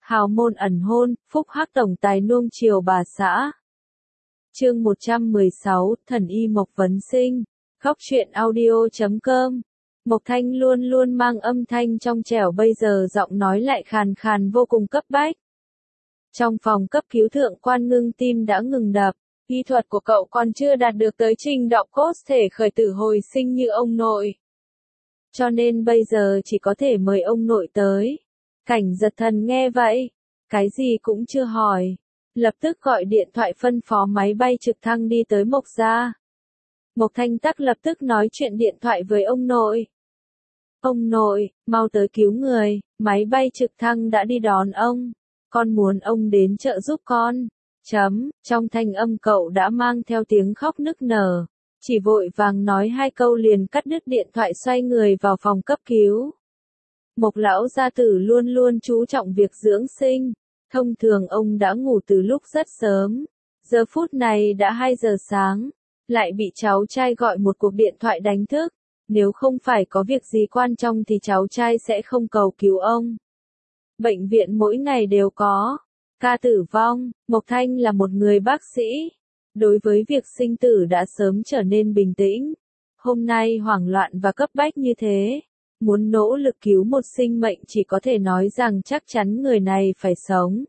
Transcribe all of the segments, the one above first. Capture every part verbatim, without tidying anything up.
Hào môn ẩn hôn, phúc hắc tổng tài nuông chiều bà xã. Chương một trăm mười sáu, Thần y Mộc Vấn Sinh. Góc truyện audio chấm com. Mộc Thanh luôn luôn mang âm thanh trong trẻo, bây giờ giọng nói lại khàn khàn vô cùng cấp bách. Trong phòng cấp cứu, Thượng Quan Ngưng tim đã ngừng đập. Y thuật của cậu còn chưa đạt được tới trình độ có thể khởi tử hồi sinh như ông nội. Cho nên bây giờ chỉ có thể mời ông nội tới. Cảnh Giật Thần nghe vậy, cái gì cũng chưa hỏi, lập tức gọi điện thoại phân phó máy bay trực thăng đi tới Mộc gia. Mộc Thanh Tắc lập tức nói chuyện điện thoại với ông nội. Ông nội, mau tới cứu người, máy bay trực thăng đã đi đón ông, con muốn ông đến trợ giúp con. Chấm, trong thanh âm cậu đã mang theo tiếng khóc nức nở, chỉ vội vàng nói hai câu liền cắt đứt điện thoại, xoay người vào phòng cấp cứu. Mộc lão gia tử luôn luôn chú trọng việc dưỡng sinh, thông thường ông đã ngủ từ lúc rất sớm, giờ phút này đã hai giờ sáng, lại bị cháu trai gọi một cuộc điện thoại đánh thức, nếu không phải có việc gì quan trọng thì cháu trai sẽ không cầu cứu ông. Bệnh viện mỗi ngày đều có ca tử vong, Mộc Thanh là một người bác sĩ, đối với việc sinh tử đã sớm trở nên bình tĩnh, hôm nay hoảng loạn và cấp bách như thế. Muốn nỗ lực cứu một sinh mệnh chỉ có thể nói rằng chắc chắn người này phải sống.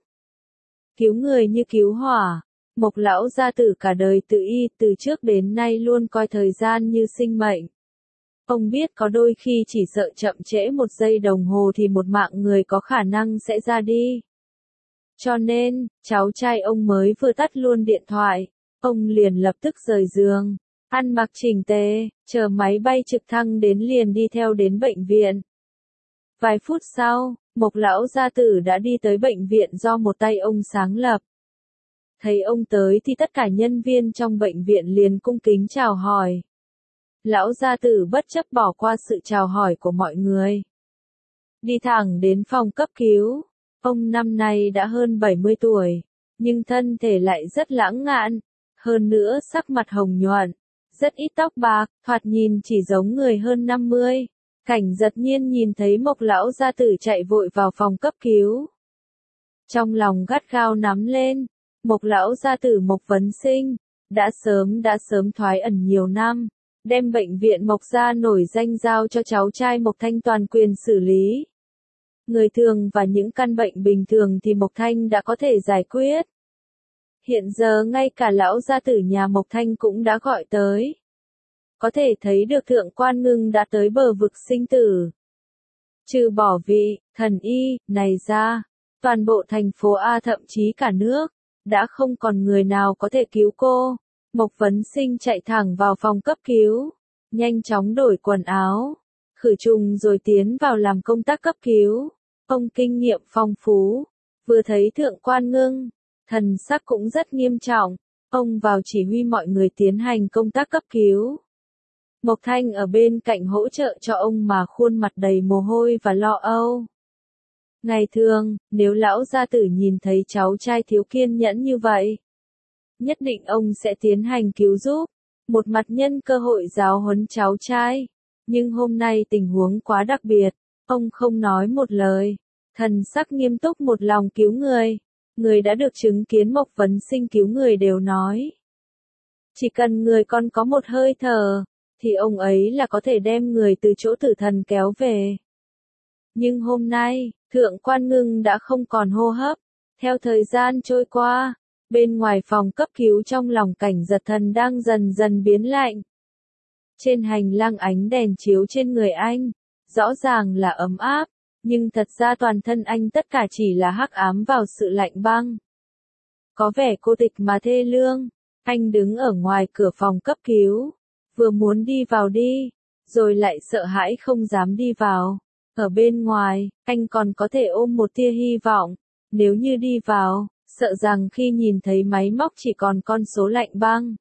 Cứu người như cứu hỏa, Mộc lão gia tử cả đời tự y, từ trước đến nay luôn coi thời gian như sinh mệnh. Ông biết có đôi khi chỉ sợ chậm trễ một giây đồng hồ thì một mạng người có khả năng sẽ ra đi. Cho nên, cháu trai ông mới vừa tắt luôn điện thoại, ông liền lập tức rời giường. Ăn mặc chỉnh tề, chờ máy bay trực thăng đến liền đi theo đến bệnh viện. Vài phút sau, Mộc lão gia tử đã đi tới bệnh viện do một tay ông sáng lập. Thấy ông tới thì tất cả nhân viên trong bệnh viện liền cung kính chào hỏi. Lão gia tử bất chấp bỏ qua sự chào hỏi của mọi người, đi thẳng đến phòng cấp cứu. Ông năm nay đã hơn bảy mươi tuổi, nhưng thân thể lại rất lãng ngạn, hơn nữa sắc mặt hồng nhuận, rất ít tóc bạc, thoạt nhìn chỉ giống người hơn năm mươi. Cảnh Giật Nhiên nhìn thấy Mộc lão gia tử chạy vội vào phòng cấp cứu, trong lòng gắt gao nắm lên. Mộc lão gia tử Mộc Vấn Sinh đã sớm đã sớm thoái ẩn nhiều năm, đem bệnh viện Mộc gia nổi danh giao cho cháu trai Mộc Thanh toàn quyền xử lý. Người thường và những căn bệnh bình thường thì Mộc Thanh đã có thể giải quyết. Hiện giờ ngay cả lão gia tử nhà Mộc Thanh cũng đã gọi tới. Có thể thấy được Thượng Quan Ngưng đã tới bờ vực sinh tử. Trừ bỏ vị thần y này ra, toàn bộ thành phố A thậm chí cả nước, đã không còn người nào có thể cứu cô. Mộc Vấn Sinh chạy thẳng vào phòng cấp cứu, nhanh chóng đổi quần áo, khử trùng rồi tiến vào làm công tác cấp cứu. Ông kinh nghiệm phong phú, vừa thấy Thượng Quan Ngưng, thần sắc cũng rất nghiêm trọng, ông vào chỉ huy mọi người tiến hành công tác cấp cứu. Mộc Thanh ở bên cạnh hỗ trợ cho ông mà khuôn mặt đầy mồ hôi và lo âu. Ngày thường, nếu lão gia tử nhìn thấy cháu trai thiếu kiên nhẫn như vậy, nhất định ông sẽ tiến hành cứu giúp, một mặt nhân cơ hội giáo huấn cháu trai. Nhưng hôm nay tình huống quá đặc biệt, ông không nói một lời, thần sắc nghiêm túc một lòng cứu người. Người đã được chứng kiến Mộc Vấn Sinh cứu người đều nói, chỉ cần người con có một hơi thở, thì ông ấy là có thể đem người từ chỗ tử thần kéo về. Nhưng hôm nay, Thượng Quan Ngưng đã không còn hô hấp. Theo thời gian trôi qua, bên ngoài phòng cấp cứu trong lòng Cảnh Giật Thần đang dần dần biến lạnh. Trên hành lang ánh đèn chiếu trên người anh, rõ ràng là ấm áp, nhưng thật ra toàn thân anh tất cả chỉ là hắc ám vào sự lạnh băng. Có vẻ cô tịch mà thê lương, anh đứng ở ngoài cửa phòng cấp cứu, vừa muốn đi vào đi, rồi lại sợ hãi không dám đi vào. Ở bên ngoài, anh còn có thể ôm một tia hy vọng, nếu như đi vào, sợ rằng khi nhìn thấy máy móc chỉ còn con số lạnh băng.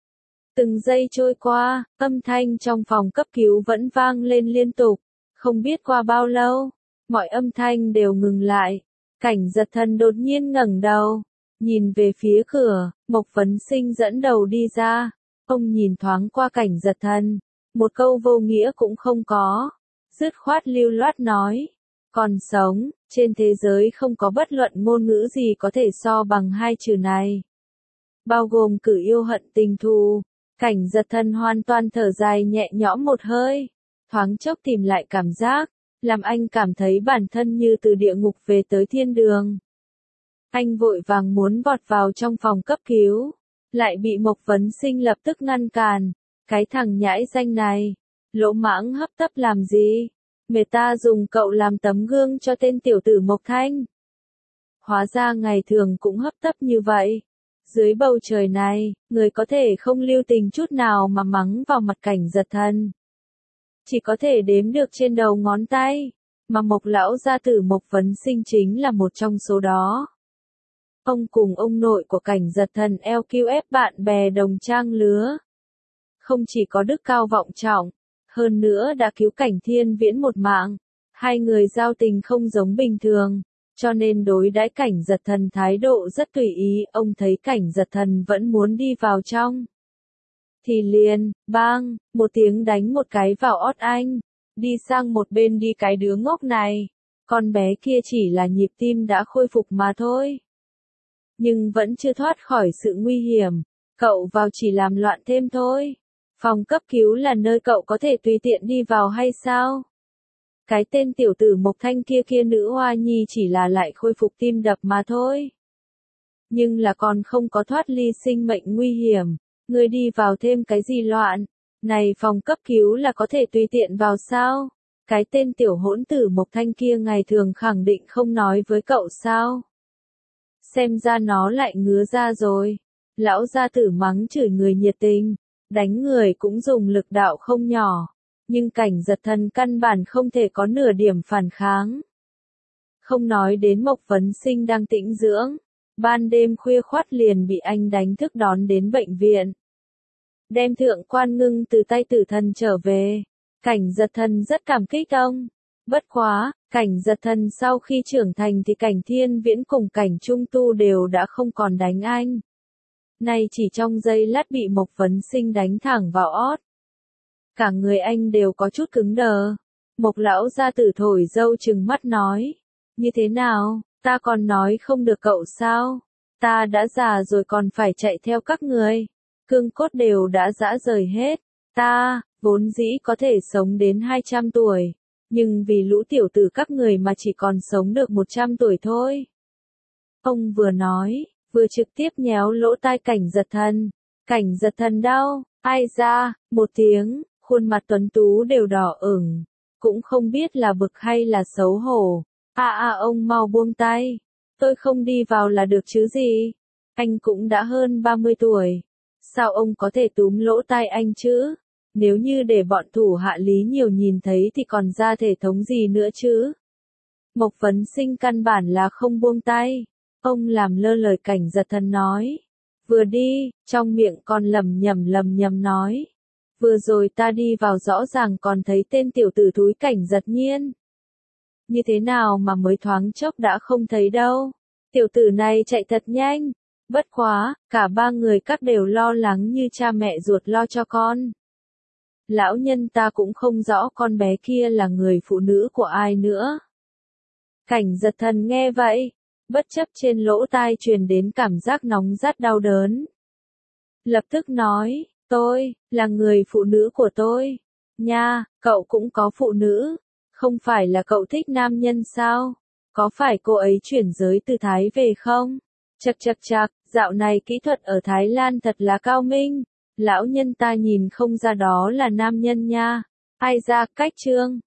Từng giây trôi qua, âm thanh trong phòng cấp cứu vẫn vang lên liên tục, không biết qua bao lâu, mọi âm thanh đều ngừng lại. Cảnh Giật Thần đột nhiên ngẩng đầu, nhìn về phía cửa. Mộc Vấn Sinh dẫn đầu đi ra, ông nhìn thoáng qua Cảnh Giật Thần, một câu vô nghĩa cũng không có, dứt khoát lưu loát nói, Còn sống, trên thế giới không có bất luận ngôn ngữ gì có thể so bằng hai chữ này. Bao gồm cử yêu hận tình thù. Cảnh Giật Thần hoàn toàn thở dài nhẹ nhõm một hơi, thoáng chốc tìm lại cảm giác, làm anh cảm thấy bản thân như từ địa ngục về tới thiên đường. Anh vội vàng muốn vọt vào trong phòng cấp cứu, lại bị Mộc Vấn Sinh lập tức ngăn cản. Cái thằng nhãi danh này, lỗ mãng hấp tấp làm gì? Người ta dùng cậu làm tấm gương cho tên tiểu tử Mộc Thanh. Hóa ra ngày thường cũng hấp tấp như vậy. Dưới bầu trời này, người có thể không lưu tình chút nào mà mắng vào mặt Cảnh Giật Thần. Chỉ có thể đếm được trên đầu ngón tay, mà Mộc lão gia tử Mộc Vấn Sinh chính là một trong số đó. Ông cùng ông nội của Cảnh Giật Thần lờ quy ép bạn bè đồng trang lứa. Không chỉ có đức cao vọng trọng, hơn nữa đã cứu Cảnh Thiên Viễn một mạng. Hai người giao tình không giống bình thường, cho nên đối đãi Cảnh Giật Thần thái độ rất tùy ý. Ông thấy Cảnh Giật Thần vẫn muốn đi vào trong, thì liền, bang, một tiếng đánh một cái vào ót anh. Đi sang một bên đi cái đứa ngốc này. Con bé kia chỉ là nhịp tim đã khôi phục mà thôi. Nhưng vẫn chưa thoát khỏi sự nguy hiểm. Cậu vào chỉ làm loạn thêm thôi. Phòng cấp cứu là nơi cậu có thể tùy tiện đi vào hay sao? Cái tên tiểu tử Mộc Thanh kia kia nữ hoa nhi chỉ là lại khôi phục tim đập mà thôi. Nhưng là còn không có thoát ly sinh mệnh nguy hiểm. Ngươi đi vào thêm cái gì loạn? Này phòng cấp cứu là có thể tùy tiện vào sao? Cái tên tiểu hỗn tử Mộc Thanh kia ngày thường khẳng định không nói với cậu sao? Xem ra nó lại ngứa ra rồi. Lão gia tử mắng chửi người nhiệt tình, đánh người cũng dùng lực đạo không nhỏ. Nhưng Cảnh Giật Thần căn bản không thể có nửa điểm phản kháng. Không nói đến Mộc Vấn Sinh đang tĩnh dưỡng. Ban đêm khuya khoắt liền bị anh đánh thức đón đến bệnh viện. Đem thượng quan ngưng từ tay tử thần trở về. Cảnh Giật Thần rất cảm kích ông. Bất quá, Cảnh Giật Thần sau khi trưởng thành thì Cảnh Thiên Viễn cùng Cảnh Trung Tu đều đã không còn đánh anh. Nay chỉ trong giây lát bị Mộc Vấn Sinh đánh thẳng vào ót. Cả người anh đều có chút cứng đờ. Mộc lão gia tử thổi dâu trừng mắt nói. Như thế nào, ta còn nói không được cậu sao? Ta đã già rồi còn phải chạy theo các người. Cương cốt đều đã rã rời hết. Ta, vốn dĩ có thể sống đến hai trăm tuổi. Nhưng vì lũ tiểu tử các người mà chỉ còn sống được một trăm tuổi thôi. Ông vừa nói, vừa trực tiếp nhéo lỗ tai Cảnh Giật Thần. Cảnh Giật Thần đau, ai ra, một tiếng, khuôn mặt tuấn tú đều đỏ ửng. Cũng không biết là bực hay là xấu hổ. À à ông mau buông tay. Tôi không đi vào là được chứ gì. Anh cũng đã hơn ba mươi tuổi. Sao ông có thể túm lỗ tai anh chứ? Nếu như để bọn thủ hạ Lý Nhiều nhìn thấy thì còn ra thể thống gì nữa chứ? Mộc Vấn Sinh căn bản là không buông tay. Ông làm lơ lời Cảnh Giật Thần nói. Vừa đi, trong miệng còn lầm nhầm lầm nhầm nói. Vừa rồi ta đi vào rõ ràng còn thấy tên tiểu tử thúi Cảnh Giật Nhiên. Như thế nào mà mới thoáng chốc đã không thấy đâu. Tiểu tử này chạy thật nhanh. Bất quá, cả ba người các đều lo lắng như cha mẹ ruột lo cho con. Lão nhân ta cũng không rõ con bé kia là người phụ nữ của ai nữa. Cảnh Giật Thần nghe vậy, bất chấp trên lỗ tai truyền đến cảm giác nóng rát đau đớn. Lập tức nói, tôi, là người phụ nữ của tôi. Nha, cậu cũng có phụ nữ. Không phải là cậu thích nam nhân sao? Có phải cô ấy chuyển giới từ Thái về không? Chậc chậc chậc, dạo này kỹ thuật ở Thái Lan thật là cao minh. Lão nhân ta nhìn không ra đó là nam nhân nha. Ai ra, cách trương.